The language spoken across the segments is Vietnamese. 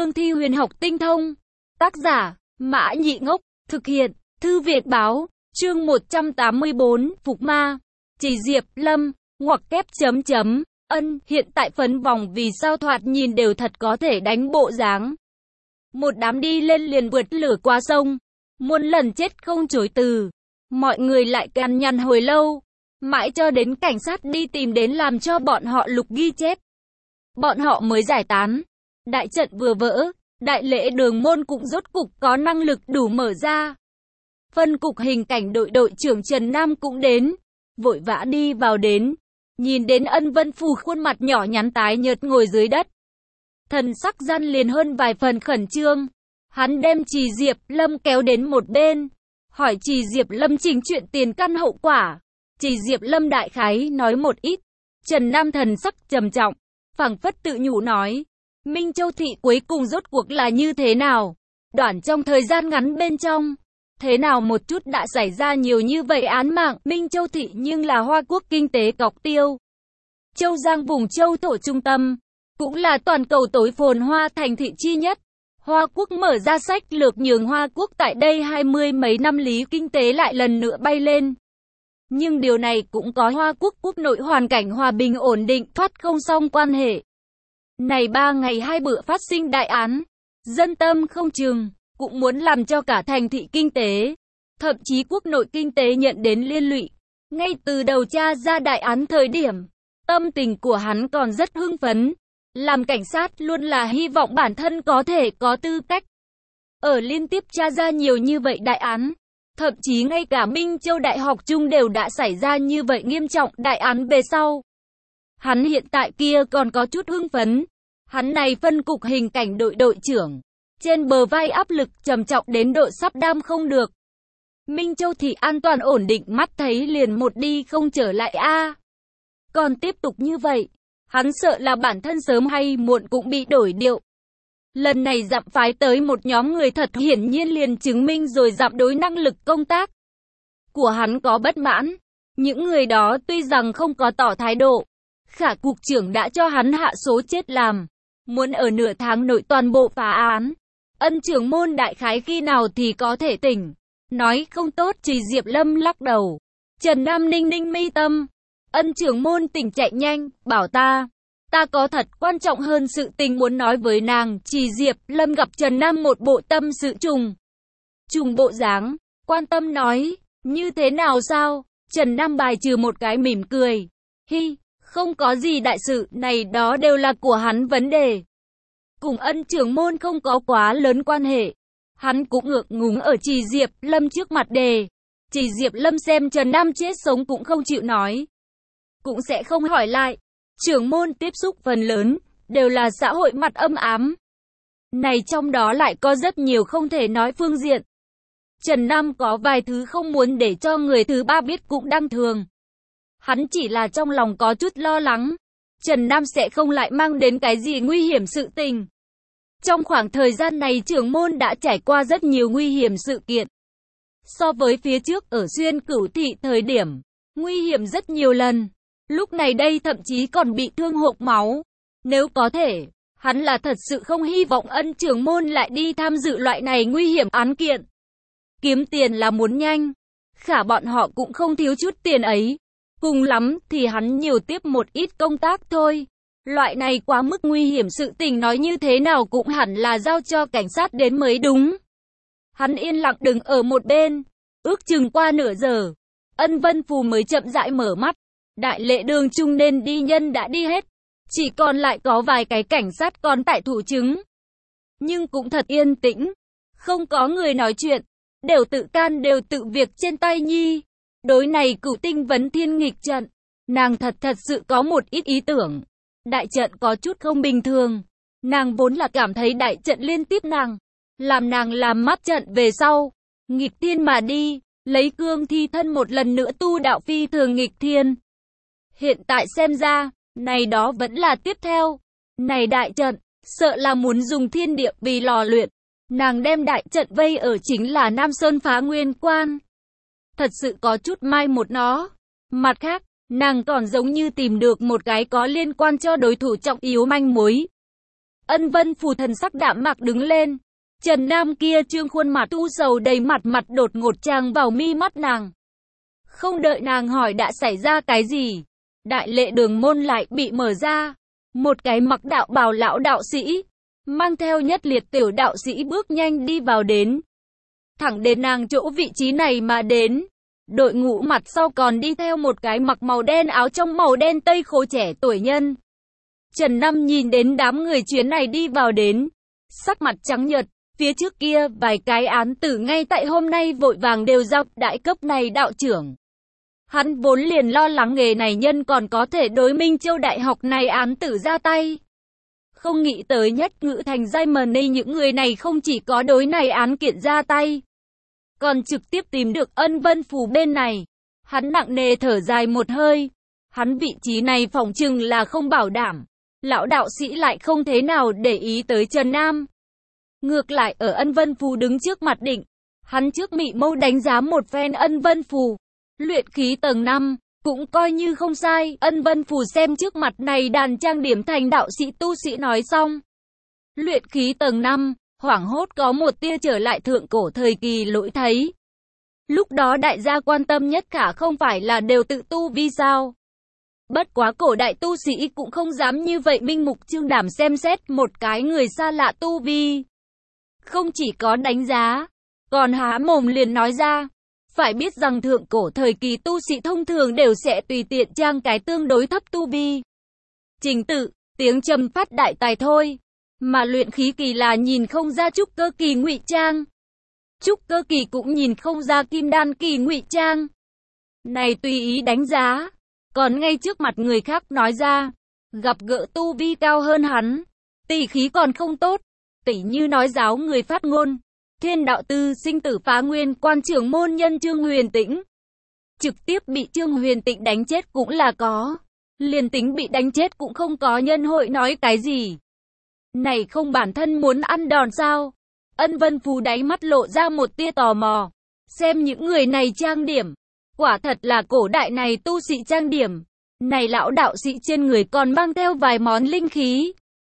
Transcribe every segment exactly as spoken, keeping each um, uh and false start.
cương thi huyền học tinh thông. Tác giả, Mã Nhị Ngốc, thực hiện, Thư viện báo, chương một trăm tám mươi bốn, Phục Ma. Chỉ Diệp Lâm, ngoặc kép chấm chấm, ân, hiện tại phấn vòng vì sao thoạt nhìn đều thật có thể đánh bộ dáng. Một đám đi lên liền vượt lửa qua sông, muôn lần chết không chối từ. Mọi người lại cằn nhằn hồi lâu, mãi cho đến cảnh sát đi tìm đến làm cho bọn họ lục ghi chép. Bọn họ mới giải tán. Đại trận vừa vỡ, đại lễ đường môn cũng rốt cục có năng lực đủ mở ra. Phân cục hình cảnh đội đội trưởng Trần Nam cũng đến, vội vã đi vào đến, nhìn đến Ân Vân Phù khuôn mặt nhỏ nhắn tái nhợt ngồi dưới đất. Thần sắc gian liền hơn vài phần khẩn trương, hắn đem Trì Diệp Lâm kéo đến một bên, hỏi Trì Diệp Lâm trình chuyện tiền căn hậu quả. Trì Diệp Lâm đại khái nói một ít, Trần Nam thần sắc trầm trọng, phảng phất tự nhủ nói, Minh Châu Thị cuối cùng rốt cuộc là như thế nào? Đoạn trong thời gian ngắn bên trong, thế nào một chút đã xảy ra nhiều như vậy án mạng? Minh Châu Thị nhưng là Hoa Quốc kinh tế cọc tiêu. Châu Giang vùng châu thổ trung tâm, cũng là toàn cầu tối phồn hoa thành thị chi nhất. Hoa Quốc mở ra sách lược nhường Hoa Quốc tại đây hai mươi mấy năm lý kinh tế lại lần nữa bay lên. Nhưng điều này cũng có Hoa Quốc quốc nội hoàn cảnh hòa bình ổn định, thoát không xong quan hệ. Này ba ngày hai bữa phát sinh đại án, dân tâm không chừng, cũng muốn làm cho cả thành thị kinh tế, thậm chí quốc nội kinh tế nhận đến liên lụy. Ngay từ đầu tra ra đại án thời điểm, tâm tình của hắn còn rất hưng phấn. Làm cảnh sát luôn là hy vọng bản thân có thể có tư cách. Ở liên tiếp tra ra nhiều như vậy đại án, thậm chí ngay cả Minh Châu Đại học Trung đều đã xảy ra như vậy nghiêm trọng đại án về sau. Hắn hiện tại kia còn có chút hưng phấn. Hắn này phân cục hình cảnh đội đội trưởng, trên bờ vai áp lực trầm trọng đến độ sắp đam không được. Minh Châu Thị an toàn ổn định, mắt thấy liền một đi không trở lại a. Còn tiếp tục như vậy, hắn sợ là bản thân sớm hay muộn cũng bị đổi điệu. Lần này dặm phái tới một nhóm người thật hiển nhiên liền chứng minh rồi dặm đối năng lực công tác của hắn có bất mãn. Những người đó tuy rằng không có tỏ thái độ, Khả cục trưởng đã cho hắn hạ số chết làm, muốn ở nửa tháng nội toàn bộ phá án. Ân trưởng môn đại khái khi nào thì có thể tỉnh. Nói không tốt. Trì Diệp Lâm lắc đầu. Trần Nam ninh ninh mi tâm. Ân trưởng môn tỉnh chạy nhanh, bảo ta. Ta có thật quan trọng hơn sự tình muốn nói với nàng. Trì Diệp Lâm gặp Trần Nam một bộ tâm sự trùng. Trùng bộ dáng, quan tâm nói, như thế nào sao? Trần Nam bài trừ một cái mỉm cười. Hi, không có gì đại sự, này đó đều là của hắn vấn đề. Cùng Ân trưởng môn không có quá lớn quan hệ. Hắn cũng ngượng ngùng ở Trì Diệp Lâm trước mặt đề. Trì Diệp Lâm xem Trần Nam chết sống cũng không chịu nói. Cũng sẽ không hỏi lại. Trưởng môn tiếp xúc phần lớn, đều là xã hội mặt âm ám. Này trong đó lại có rất nhiều không thể nói phương diện. Trần Nam có vài thứ không muốn để cho người thứ ba biết cũng đang thường. Hắn chỉ là trong lòng có chút lo lắng. Trần Nam sẽ không lại mang đến cái gì nguy hiểm sự tình. Trong khoảng thời gian này trưởng môn đã trải qua rất nhiều nguy hiểm sự kiện. So với phía trước ở Xuyên Cửu Thị thời điểm, nguy hiểm rất nhiều lần. Lúc này đây thậm chí còn bị thương hộc máu. Nếu có thể, hắn là thật sự không hy vọng Ân trưởng môn lại đi tham dự loại này nguy hiểm án kiện. Kiếm tiền là muốn nhanh. Khả bọn họ cũng không thiếu chút tiền ấy. Cùng lắm thì hắn nhiều tiếp một ít công tác thôi. Loại này quá mức nguy hiểm sự tình nói như thế nào cũng hẳn là giao cho cảnh sát đến mới đúng. Hắn yên lặng đứng ở một bên. Ước chừng qua nửa giờ, Ân Vân Phù mới chậm rãi mở mắt. Đại lễ đường chung nên đi nhân đã đi hết. Chỉ còn lại có vài cái cảnh sát còn tại thủ chứng. Nhưng cũng thật yên tĩnh. Không có người nói chuyện. Đều tự can đều tự việc trên tay nhi. Đối này Cửu Tinh vấn thiên nghịch trận. Nàng thật thật sự có một ít ý tưởng. Đại trận có chút không bình thường. Nàng vốn là cảm thấy đại trận liên tiếp nàng. Làm nàng làm mắt trận về sau. Nghịch thiên mà đi. Lấy cương thi thân một lần nữa tu đạo phi thường nghịch thiên. Hiện tại xem ra, này đó vẫn là tiếp theo. Này đại trận, sợ là muốn dùng thiên địa vì lò luyện. Nàng đem đại trận vây ở chính là Nam Sơn Phá Nguyên Quan. Thật sự có chút mai một nó. Mặt khác, nàng còn giống như tìm được một cái có liên quan cho đối thủ trọng yếu manh mối. Ân Vân Phù thần sắc đạm mạc đứng lên. Trần Nam kia trương khuôn mặt u sầu đầy mặt mặt đột ngột tràng vào mi mắt nàng. Không đợi nàng hỏi đã xảy ra cái gì, đại lệ đường môn lại bị mở ra. Một cái mặc đạo bào lão đạo sĩ, mang theo nhất liệt tiểu đạo sĩ bước nhanh đi vào đến. Thẳng đến nàng chỗ vị trí này mà đến. Đội ngũ mặt sau còn đi theo một cái mặc màu đen áo trong màu đen tây khố trẻ tuổi nhân. Trần Nam nhìn đến đám người chuyến này đi vào đến, sắc mặt trắng nhợt, phía trước kia vài cái án tử ngay tại hôm nay vội vàng đều giao đại cấp này đạo trưởng. Hắn vốn liền lo lắng nghề này nhân còn có thể đối Minh Châu Đại học này án tử ra tay. Không nghĩ tới nhất ngự thành giai mờ này những người này không chỉ có đối này án kiện ra tay, còn trực tiếp tìm được Ân Vân Phù bên này. Hắn nặng nề thở dài một hơi. Hắn vị trí này phỏng chừng là không bảo đảm. Lão đạo sĩ lại không thế nào để ý tới Trần Nam. Ngược lại ở Ân Vân Phù đứng trước mặt định. Hắn trước mị mâu đánh giá một phen Ân Vân Phù. Luyện khí tầng năm, cũng coi như không sai. Ân Vân Phù xem trước mặt này đàn trang điểm thành đạo sĩ tu sĩ nói xong. Luyện khí tầng năm, hoảng hốt có một tia trở lại thượng cổ thời kỳ lỗi thấy. Lúc đó đại gia quan tâm nhất cả không phải là đều tự tu vi sao. Bất quá cổ đại tu sĩ cũng không dám như vậy minh mục trương đảm xem xét một cái người xa lạ tu vi. Không chỉ có đánh giá, còn há mồm liền nói ra. Phải biết rằng thượng cổ thời kỳ tu sĩ thông thường đều sẽ tùy tiện trang cái tương đối thấp tu vi. Trình tự, tiếng trầm phát đại tài thôi. Mà luyện khí kỳ là nhìn không ra trúc cơ kỳ ngụy trang. Trúc cơ kỳ cũng nhìn không ra kim đan kỳ ngụy trang. Này tùy ý đánh giá. Còn ngay trước mặt người khác nói ra. Gặp gỡ tu vi cao hơn hắn. Tỷ khí còn không tốt. Tỷ như nói giáo người phát ngôn. Thiên đạo tư sinh tử phá nguyên quan trưởng môn nhân Trương Huyền Tĩnh. Trực tiếp bị Trương Huyền Tĩnh đánh chết cũng là có. Liền tính bị đánh chết cũng không có nhân hội nói cái gì. Này không bản thân muốn ăn đòn sao? Ân Vân Phù đáy mắt lộ ra một tia tò mò. Xem những người này trang điểm. Quả thật là cổ đại này tu sĩ trang điểm. Này lão đạo sĩ trên người còn mang theo vài món linh khí.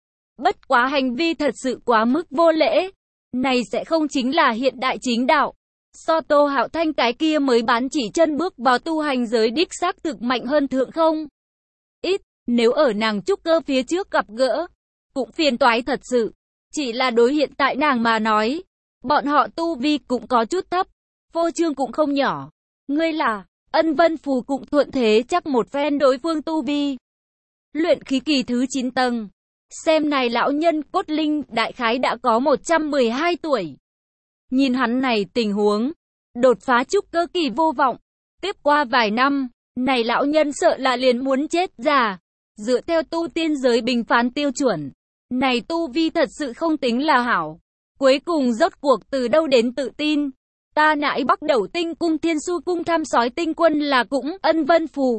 Bất quá hành vi thật sự quá mức vô lễ. Này sẽ không chính là hiện đại chính đạo. So Tô Hạo Thanh cái kia mới bán chỉ chân bước vào tu hành giới đích xác thực mạnh hơn thượng không? Ít, nếu ở nàng trúc cơ phía trước gặp gỡ, cũng phiền toái thật sự. Chỉ là đối hiện tại nàng mà nói, bọn họ tu vi cũng có chút thấp, phô trương cũng không nhỏ. Ngươi là, Ân Vân Phù cũng thuận thế chắc một phen đối phương tu vi. Luyện khí kỳ thứ chín tầng. Xem này lão nhân cốt linh đại khái đã có một trăm mười hai tuổi. Nhìn hắn này tình huống, đột phá trúc cơ kỳ vô vọng. Tiếp qua vài năm, này lão nhân sợ là liền muốn chết già. Dựa theo tu tiên giới bình phán tiêu chuẩn, này tu vi thật sự không tính là hảo. Cuối cùng rốt cuộc từ đâu đến tự tin. Ta nãi bắt đầu tinh cung thiên su cung tham sói tinh quân là cũng Ân Vân Phù.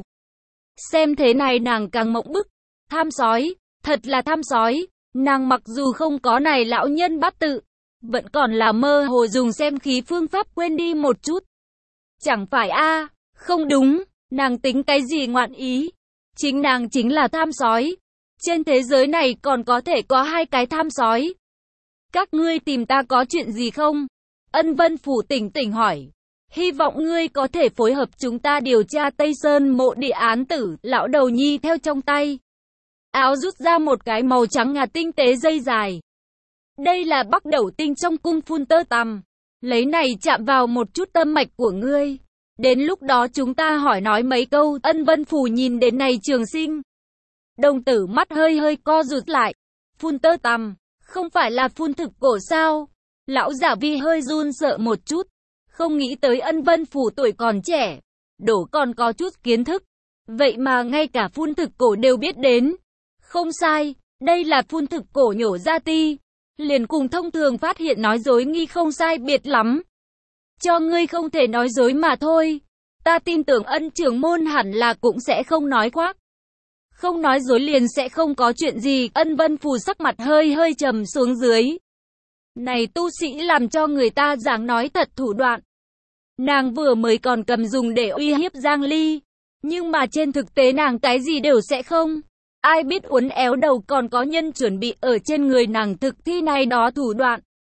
Xem thế này nàng càng mộng bức. Tham sói, thật là tham sói. Nàng mặc dù không có này lão nhân bát tự, vẫn còn là mơ hồ dùng xem khí phương pháp quên đi một chút. Chẳng phải a à, không đúng, nàng tính cái gì ngoạn ý. Chính nàng chính là tham sói. Trên thế giới này còn có thể có hai cái tham sói. Các ngươi tìm ta có chuyện gì không? Ân Vân Phù tỉnh tỉnh hỏi. Hy vọng ngươi có thể phối hợp chúng ta điều tra Tây Sơn mộ địa án tử. Lão đầu nhi theo trong tay áo rút ra một cái màu trắng ngà tinh tế dây dài. Đây là bắc đầu tinh trong cung phun tơ tằm. Lấy này chạm vào một chút tâm mạch của ngươi. Đến lúc đó chúng ta hỏi nói mấy câu. Ân Vân Phù nhìn đến này trường sinh. Đồng tử mắt hơi hơi co rụt lại. Phun tơ tằm, không phải là phun thực cổ sao? Lão giả vi hơi run sợ một chút. Không nghĩ tới Ân Vân Phù tuổi còn trẻ. Đổ còn có chút kiến thức. Vậy mà ngay cả phun thực cổ đều biết đến. Không sai, đây là phun thực cổ nhổ ra ti. Liền cùng thông thường phát hiện nói dối nghi không sai biệt lắm. Cho ngươi không thể nói dối mà thôi. Ta tin tưởng Ân trưởng môn hẳn là cũng sẽ không nói khoác. Không nói dối liền sẽ không có chuyện gì. Ân Vân Phù sắc mặt hơi hơi trầm xuống dưới. Này tu sĩ làm cho người ta giảng nói thật thủ đoạn. Nàng vừa mới còn cầm dùng để uy hiếp Giang Ly. Nhưng mà trên thực tế nàng cái gì đều sẽ không. Ai biết uốn éo đầu còn có nhân chuẩn bị ở trên người nàng thực thi này đó thủ đoạn.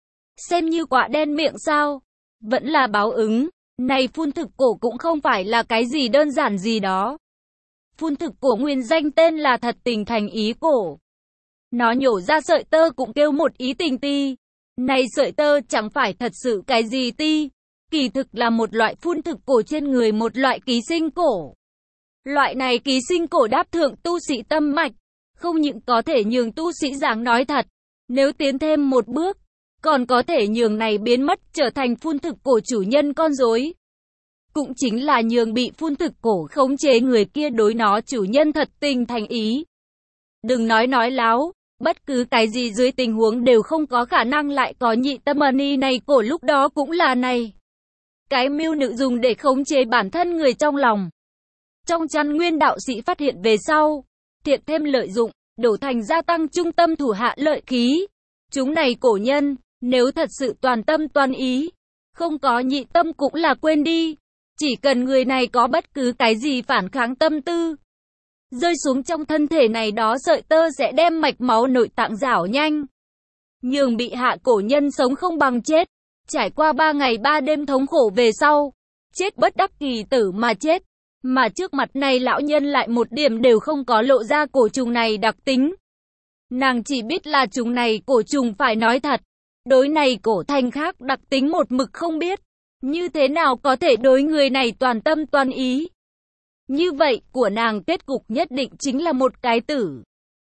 Xem như quả đen miệng sao? Vẫn là báo ứng. Này phun thực cổ cũng không phải là cái gì đơn giản gì đó. Phun thực cổ nguyên danh tên là thật tình thành ý cổ. Nó nhổ ra sợi tơ cũng kêu một ý tình ti. Này sợi tơ chẳng phải thật sự cái gì ti. Kỳ thực là một loại phun thực cổ trên người một loại ký sinh cổ. Loại này ký sinh cổ đáp thượng tu sĩ tâm mạch. Không những có thể nhường tu sĩ giảng nói thật. Nếu tiến thêm một bước, còn có thể nhường này biến mất trở thành phun thực cổ chủ nhân con rối. Cũng chính là nhường bị phun thực cổ khống chế người kia đối nó chủ nhân thật tình thành ý. Đừng nói nói láo, bất cứ cái gì dưới tình huống đều không có khả năng lại có nhị tâm ni này cổ lúc đó cũng là này. Cái mưu nữ dùng để khống chế bản thân người trong lòng. Trong chăn nguyên đạo sĩ phát hiện về sau, thiện thêm lợi dụng, đổ thành gia tăng trung tâm thủ hạ lợi khí. Chúng này cổ nhân, nếu thật sự toàn tâm toàn ý, không có nhị tâm cũng là quên đi. Chỉ cần người này có bất cứ cái gì phản kháng tâm tư, rơi xuống trong thân thể này đó sợi tơ sẽ đem mạch máu nội tạng rảo nhanh. Nhường bị hạ cổ nhân sống không bằng chết. Trải qua ba ngày ba đêm thống khổ về sau, chết bất đắc kỳ tử mà chết. Mà trước mặt này lão nhân lại một điểm đều không có lộ ra cổ trùng này đặc tính. Nàng chỉ biết là trùng này cổ trùng phải nói thật. Đối này cổ thành khác đặc tính một mực không biết. Như thế nào có thể đối người này toàn tâm toàn ý. Như vậy của nàng kết cục nhất định chính là một cái tử.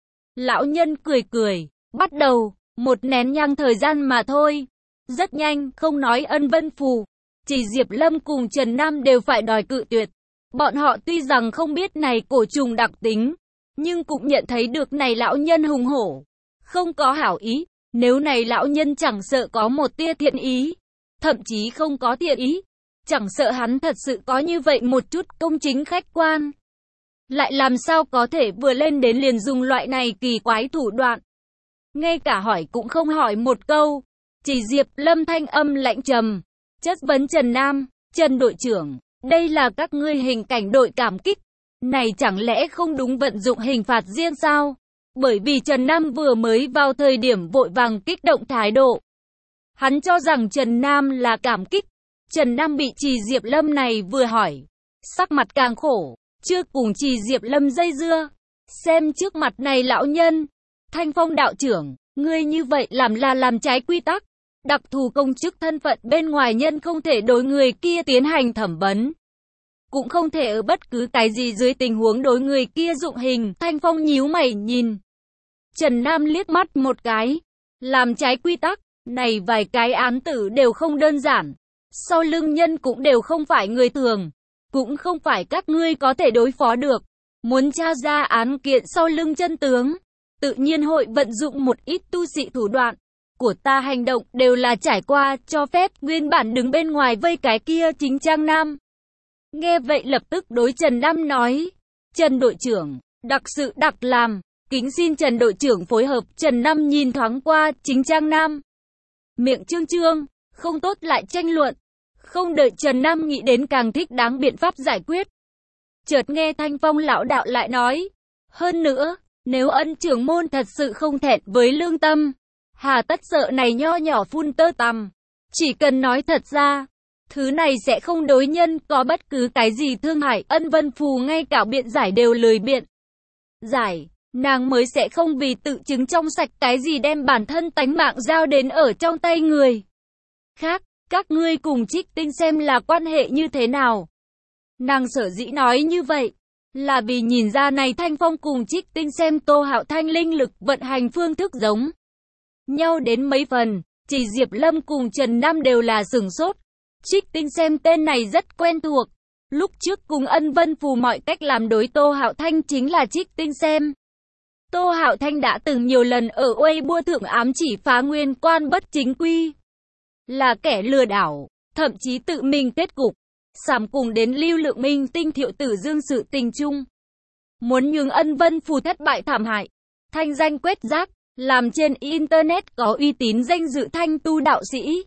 Lão nhân cười cười, bắt đầu, một nén nhang thời gian mà thôi. Rất nhanh, không nói ân vân phù. Chỉ Diệp Lâm cùng Trần Nam đều phải đòi cự tuyệt. Bọn họ tuy rằng không biết này cổ trùng đặc tính, nhưng cũng nhận thấy được này lão nhân hùng hổ. Không có hảo ý, nếu này lão nhân chẳng sợ có một tia thiện ý, thậm chí không có thiện ý, chẳng sợ hắn thật sự có như vậy một chút công chính khách quan. Lại làm sao có thể vừa lên đến liền dùng loại này kỳ quái thủ đoạn. Ngay cả hỏi cũng không hỏi một câu. Chỉ Diệp Lâm thanh âm lạnh trầm, chất vấn Trần Nam, Trần đội trưởng, đây là các ngươi hình cảnh đội cảm kích. Này chẳng lẽ không đúng vận dụng hình phạt riêng sao? Bởi vì Trần Nam vừa mới vào thời điểm vội vàng kích động thái độ. Hắn cho rằng Trần Nam là cảm kích. Trần Nam bị Trì Diệp Lâm này vừa hỏi, sắc mặt càng khổ, chưa cùng Trì Diệp Lâm dây dưa. Xem trước mặt này lão nhân, Thanh Phong đạo trưởng, ngươi như vậy làm là làm trái quy tắc. Đặc thù công chức thân phận bên ngoài nhân không thể đối người kia tiến hành thẩm vấn. Cũng không thể ở bất cứ cái gì dưới tình huống đối người kia dụng hình. Thanh Phong nhíu mày nhìn Trần Nam liếc mắt một cái. Làm trái quy tắc, này vài cái án tử đều không đơn giản. Sau lưng nhân cũng đều không phải người thường. Cũng không phải các ngươi có thể đối phó được. Muốn tra ra án kiện sau lưng chân tướng, tự nhiên hội vận dụng một ít tu sĩ thủ đoạn. Của ta hành động đều là trải qua, cho phép, nguyên bản đứng bên ngoài vây cái kia chính Trang Nam. Nghe vậy lập tức đối Trần Nam nói, Trần đội trưởng, đặc sự đặc làm, kính xin Trần đội trưởng phối hợp. Trần Nam nhìn thoáng qua chính Trang Nam. Miệng trương trương, không tốt lại tranh luận. Không đợi Trần Nam nghĩ đến càng thích đáng biện pháp giải quyết. Chợt nghe Thanh Phong lão đạo lại nói, hơn nữa, nếu ân trưởng môn thật sự không thẹn với lương tâm, hà tất sợ này nho nhỏ phun tơ tằm. Chỉ cần nói thật ra, thứ này sẽ không đối nhân có bất cứ cái gì thương hại. Ân Vân Phù ngay cả biện giải đều lười biện giải, nàng mới sẽ không vì tự chứng trong sạch cái gì đem bản thân tánh mạng giao đến ở trong tay người khác. Các ngươi cùng Trích Tinh xem là quan hệ như thế nào? Nàng sở dĩ nói như vậy, là vì nhìn ra này Thanh Phong cùng Trích Tinh xem Tô Hạo Thanh linh lực vận hành phương thức giống nhau đến mấy phần. Chỉ Diệp Lâm cùng Trần Nam đều là sửng sốt. Trích Tinh xem tên này rất quen thuộc. Lúc trước cùng Ân Vân Phù mọi cách làm đối Tô Hạo Thanh chính là Trích Tinh xem. Tô Hạo Thanh đã từng nhiều lần ở Weibo thượng ám chỉ phá nguyên quan bất chính quy, là kẻ lừa đảo, thậm chí tự mình kết cục, sảm cùng đến Lưu Lượng Minh Tinh Thiệu Tử Dương sự tình chung. Muốn nhường Ân Vân Phù thất bại thảm hại, thanh danh quét rác, làm trên Internet có uy tín danh dự thanh tu đạo sĩ.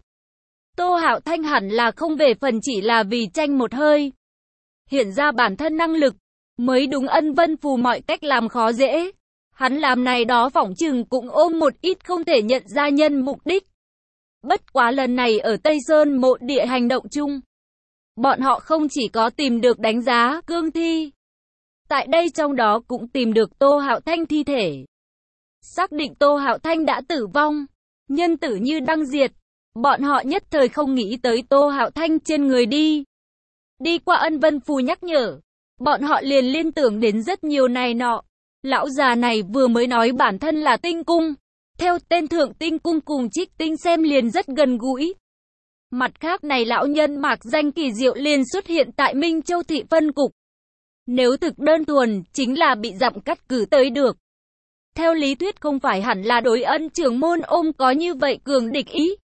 Tô Hạo Thanh hẳn là không về phần chỉ là vì tranh một hơi, hiện ra bản thân năng lực, mới đúng. Ân Vân Phù mọi cách làm khó dễ, Hắn làm này đó phỏng chừng cũng ôm một ít không thể nhận ra nhân mục đích. Bất quá lần này ở Tây Sơn mộ địa hành động chung, bọn họ không chỉ có tìm được đánh giá cương thi, tại đây trong đó cũng tìm được Tô Hạo Thanh thi thể. Xác định Tô Hạo Thanh đã tử vong, nhân tử như đăng diệt, bọn họ nhất thời không nghĩ tới Tô Hạo Thanh trên người đi. Đi qua Ân Vân Phù nhắc nhở, bọn họ liền liên tưởng đến rất nhiều này nọ. Lão già này vừa mới nói bản thân là tinh cung, theo tên thượng tinh cung cùng Trích Tinh xem liền rất gần gũi. Mặt khác này lão nhân mạc danh kỳ diệu liền xuất hiện tại Minh Châu thị phân cục. Nếu thực đơn thuần, chính là bị dặm cắt cử tới được. Theo lý thuyết không phải hẳn là đối Ân trưởng môn ôm có như vậy cường địch ý.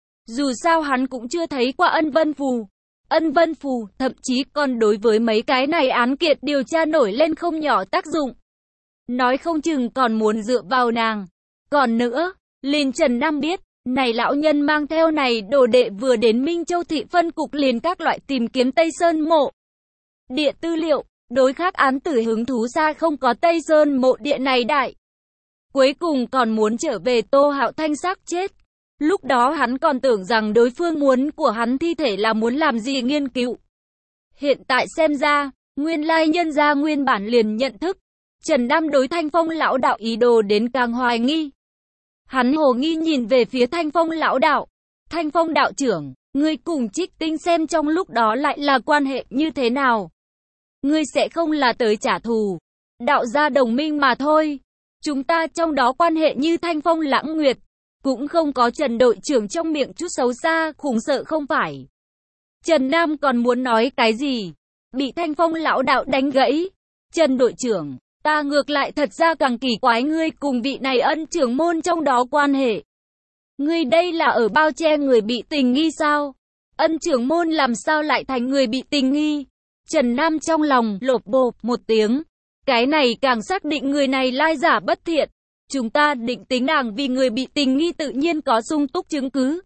Dù sao hắn cũng chưa thấy qua Ân Vân Phù. Ân Vân Phù, thậm chí còn đối với mấy cái này án kiện điều tra nổi lên không nhỏ tác dụng. Nói không chừng còn muốn dựa vào nàng. Còn nữa, liền Trần Nam biết, này lão nhân mang theo này đồ đệ vừa đến Minh Châu thị phân cục liền các loại tìm kiếm Tây Sơn mộ địa tư liệu, đối khác án tử hứng thú xa không có Tây Sơn mộ địa này đại. Cuối cùng còn muốn trở về Tô Hạo Thanh xác chết. Lúc đó hắn còn tưởng rằng đối phương muốn của hắn thi thể là muốn làm gì nghiên cứu. Hiện tại xem ra, nguyên lai nhân gia nguyên bản liền nhận thức. Trần Nam đối Thanh Phong lão đạo ý đồ đến càng hoài nghi. Hắn hồ nghi nhìn về phía Thanh Phong lão đạo. Thanh Phong đạo trưởng, ngươi cùng Trích Tinh xem trong lúc đó lại là quan hệ như thế nào? Ngươi sẽ không là tới trả thù, đạo gia đồng minh mà thôi. Chúng ta trong đó quan hệ như Thanh Phong Lãng Nguyệt, cũng không có Trần đội trưởng trong miệng chút xấu xa, khủng sợ không phải. Trần Nam còn muốn nói cái gì? Bị Thanh Phong lão đạo đánh gãy. Trần đội trưởng, ta ngược lại thật ra càng kỳ quái ngươi cùng vị này Ân trưởng môn trong đó quan hệ. Ngươi đây là ở bao che người bị tình nghi sao? Ân trưởng môn làm sao lại thành người bị tình nghi? Trần Nam trong lòng lột bột một tiếng. Cái này càng xác định người này lai giả bất thiện. Chúng ta định tính nàng vì người bị tình nghi tự nhiên có sung túc chứng cứ.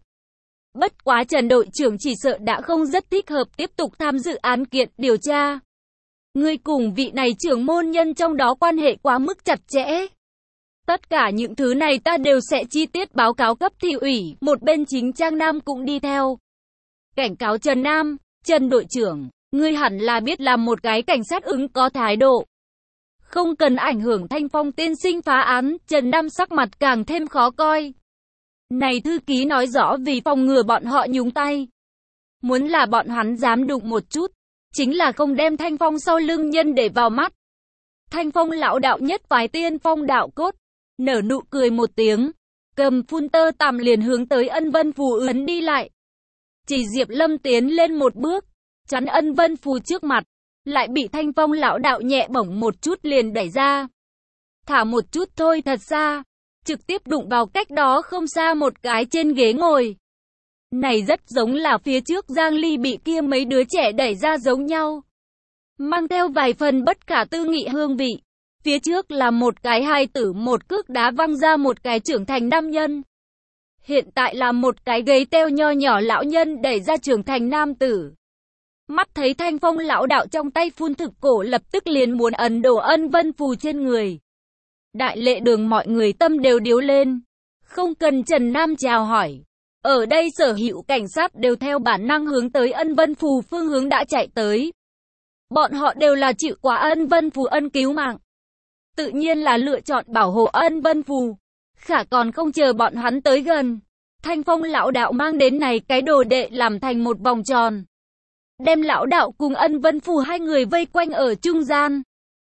Bất quá Trần đội trưởng chỉ sợ đã không rất thích hợp tiếp tục tham dự án kiện điều tra. Ngươi cùng vị này trưởng môn nhân trong đó quan hệ quá mức chặt chẽ. Tất cả những thứ này ta đều sẽ chi tiết báo cáo cấp thị ủy, một bên chính Trang Nam cũng đi theo. Cảnh cáo Trần Nam, Trần đội trưởng, ngươi hẳn là biết làm một cái cảnh sát ứng có thái độ. Không cần ảnh hưởng Thanh Phong tiên sinh phá án, Trần Nam sắc mặt càng thêm khó coi. Này thư ký nói rõ vì phòng ngừa bọn họ nhúng tay. Muốn là bọn hắn dám đụng một chút, chính là không đem Thanh Phong sau lưng nhân để vào mắt. Thanh Phong lão đạo nhất phái tiên phong đạo cốt, nở nụ cười một tiếng, cầm phun tơ tằm liền hướng tới Ân Vân Phù ấn đi lại. Chỉ Diệp Lâm tiến lên một bước, chắn Ân Vân Phù trước mặt, lại bị Thanh Phong lão đạo nhẹ bổng một chút liền đẩy ra. Thả một chút thôi thật xa, trực tiếp đụng vào cách đó không xa một cái trên ghế ngồi. Này rất giống là phía trước Giang Ly bị kia mấy đứa trẻ đẩy ra giống nhau. Mang theo vài phần bất khả tư nghị hương vị. Phía trước là một cái hài tử một cước đá văng ra một cái trưởng thành nam nhân. Hiện tại là một cái gầy teo nho nhỏ lão nhân đẩy ra trưởng thành nam tử. Mắt thấy Thanh Phong lão đạo trong tay phun thực cổ lập tức liền muốn ấn đổ Ân Vân Phù trên người. Đại lệ đường mọi người tâm đều điếu lên. Không cần Trần Nam chào hỏi. Ở đây sở hữu cảnh sát đều theo bản năng hướng tới Ân Vân Phù phương hướng đã chạy tới. Bọn họ đều là chịu quá Ân Vân Phù ân cứu mạng. Tự nhiên là lựa chọn bảo hộ Ân Vân Phù. Khả còn không chờ bọn hắn tới gần. Thanh Phong lão đạo mang đến này cái đồ đệ làm thành một vòng tròn. Đem lão đạo cùng Ân Vân Phù hai người vây quanh ở trung gian.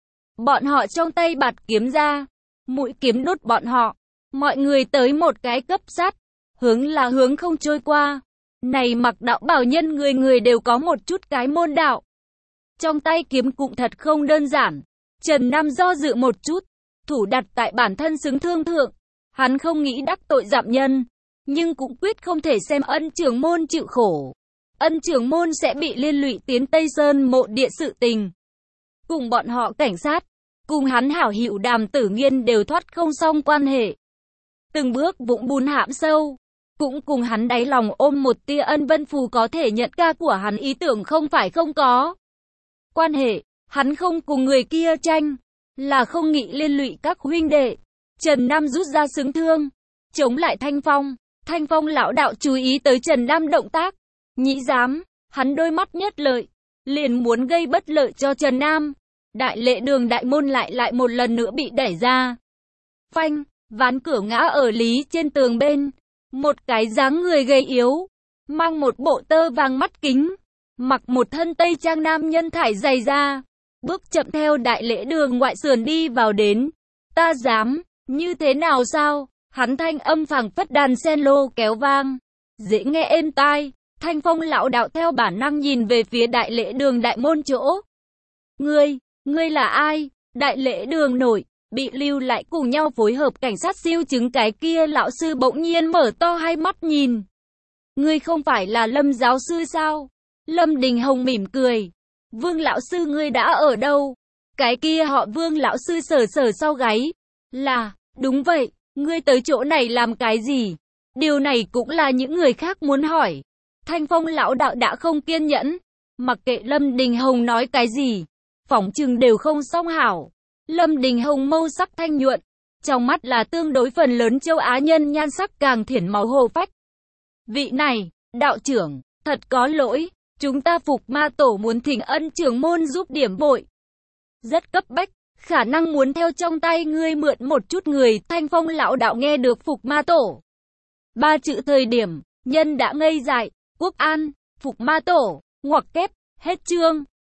Bọn họ trong tay bạt kiếm ra. Mũi kiếm đốt bọn họ. Mọi người tới một cái cấp sát. Hướng là hướng không trôi qua. Này mặc đạo bảo nhân người người đều có một chút cái môn đạo. Trong tay kiếm cũng thật không đơn giản. Trần Nam do dự một chút. Thủ đặt tại bản thân xứng thương thượng. Hắn không nghĩ đắc tội dạm nhân. Nhưng cũng quyết không thể xem Ân trưởng môn chịu khổ. Ân trưởng môn sẽ bị liên lụy tiến Tây Sơn mộ địa sự tình. Cùng bọn họ cảnh sát. Cùng hắn hảo hữu Đàm Tử Nghiên đều thoát không xong quan hệ. Từng bước vũng bùn hãm sâu. Cũng cùng hắn đáy lòng ôm một tia Ân Vân Phù có thể nhận ca của hắn ý tưởng không phải không có. Quan hệ, hắn không cùng người kia tranh. là không nghĩ liên lụy các huynh đệ. Trần Nam rút ra xứng thương, chống lại Thanh Phong. Thanh Phong lão đạo chú ý tới Trần Nam động tác, nhĩ dám, hắn đôi mắt nhất lợi, liền muốn gây bất lợi cho Trần Nam. Đại lễ đường đại môn lại lại một lần nữa bị đẩy ra. Phanh, ván cửa ngã ở lý trên tường bên. Một cái dáng người gầy yếu, mang một bộ tơ vàng mắt kính, mặc một thân tây trang nam nhân thải giày da, bước chậm theo đại lễ đường ngoại sườn đi vào đến. Ta dám, như thế nào sao? Hắn thanh âm phảng phất đàn sen lô kéo vang, dễ nghe êm tai. Thanh Phong lão đạo theo bản năng nhìn về phía đại lễ đường đại môn chỗ. Ngươi, ngươi là ai? Đại lễ đường nổi, bị lưu lại cùng nhau phối hợp cảnh sát siêu chứng cái kia lão sư bỗng nhiên mở to hai mắt nhìn. Ngươi không phải là Lâm giáo sư sao? Lâm Đình Hồng mỉm cười. Vương lão sư ngươi đã ở đâu? Cái kia họ Vương lão sư sờ sờ sau gáy. Là, đúng vậy, ngươi tới chỗ này làm cái gì? Điều này cũng là những người khác muốn hỏi. Thanh Phong lão đạo đã không kiên nhẫn, mặc kệ Lâm Đình Hồng nói cái gì, phỏng chừng đều không xong hảo. Lâm Đình Hồng mâu sắc thanh nhuận, trong mắt là tương đối phần lớn châu Á nhân nhan sắc càng thiển máu hồ phách. Vị này, đạo trưởng, thật có lỗi, chúng ta Phục Ma Tổ muốn thỉnh ân trưởng môn giúp điểm bội. Rất cấp bách, khả năng muốn theo trong tay ngươi mượn một chút người. Thanh Phong lão đạo nghe được Phục Ma Tổ ba chữ thời điểm, nhân đã ngây dại. Quốc An, Phục Ma Tổ, ngoặc kép, hết chương.